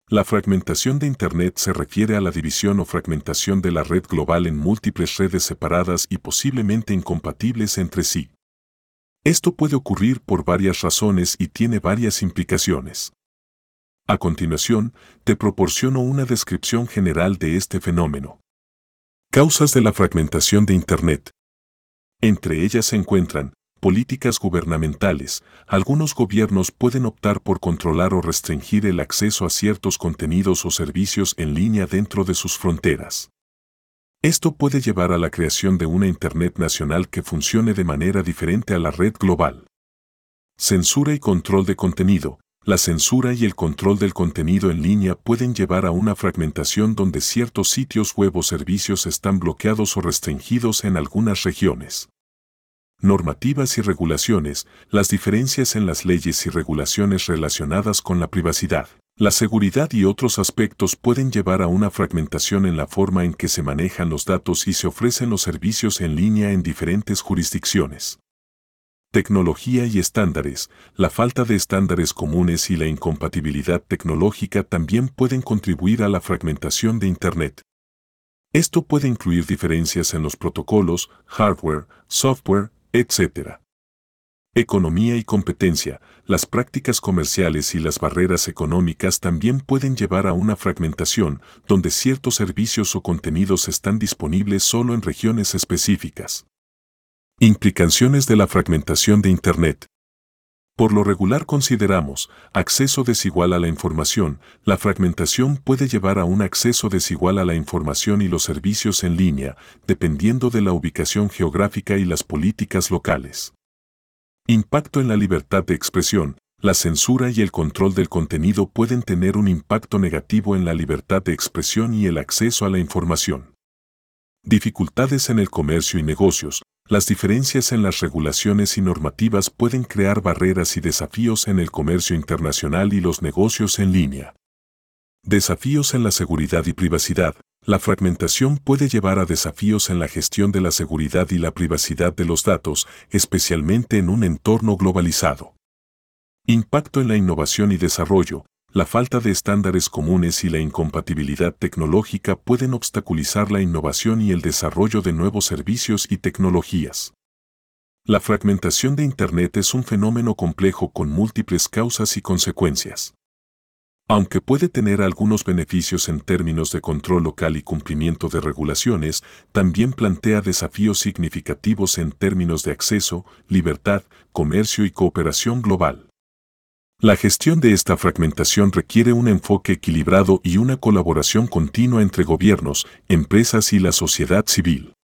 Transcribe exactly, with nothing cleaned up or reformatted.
La fragmentación de Internet se refiere a la división o fragmentación de la red global en múltiples redes separadas y posiblemente incompatibles entre sí. Esto puede ocurrir por varias razones y tiene varias implicaciones. A continuación, te proporciono una descripción general de este fenómeno. Causas de la fragmentación de Internet. Entre ellas se encuentran políticas gubernamentales. Algunos gobiernos pueden optar por controlar o restringir el acceso a ciertos contenidos o servicios en línea dentro de sus fronteras. Esto puede llevar a la creación de una Internet nacional que funcione de manera diferente a la red global. Censura y control de contenido. La censura y el control del contenido en línea pueden llevar a una fragmentación donde ciertos sitios web o servicios están bloqueados o restringidos en algunas regiones. Normativas y regulaciones. Las diferencias en las leyes y regulaciones relacionadas con la privacidad, la seguridad y otros aspectos pueden llevar a una fragmentación en la forma en que se manejan los datos y se ofrecen los servicios en línea en diferentes jurisdicciones. Tecnología y estándares. La falta de estándares comunes y la incompatibilidad tecnológica también pueden contribuir a la fragmentación de Internet. Esto puede incluir diferencias en los protocolos, hardware, software, etcétera. Economía y competencia. Las prácticas comerciales y las barreras económicas también pueden llevar a una fragmentación, donde ciertos servicios o contenidos están disponibles solo en regiones específicas. Implicaciones de la fragmentación de Internet. Por lo regular consideramos acceso desigual a la información. La fragmentación puede llevar a un acceso desigual a la información y los servicios en línea, dependiendo de la ubicación geográfica y las políticas locales. Impacto en la libertad de expresión. La censura y el control del contenido pueden tener un impacto negativo en la libertad de expresión y el acceso a la información. Dificultades en el comercio y negocios. Las diferencias en las regulaciones y normativas pueden crear barreras y desafíos en el comercio internacional y los negocios en línea. Desafíos en la seguridad y privacidad. La fragmentación puede llevar a desafíos en la gestión de la seguridad y la privacidad de los datos, especialmente en un entorno globalizado. Impacto en la innovación y desarrollo. La falta de estándares comunes y la incompatibilidad tecnológica pueden obstaculizar la innovación y el desarrollo de nuevos servicios y tecnologías. La fragmentación de Internet es un fenómeno complejo con múltiples causas y consecuencias. Aunque puede tener algunos beneficios en términos de control local y cumplimiento de regulaciones, también plantea desafíos significativos en términos de acceso, libertad, comercio y cooperación global. La gestión de esta fragmentación requiere un enfoque equilibrado y una colaboración continua entre gobiernos, empresas y la sociedad civil.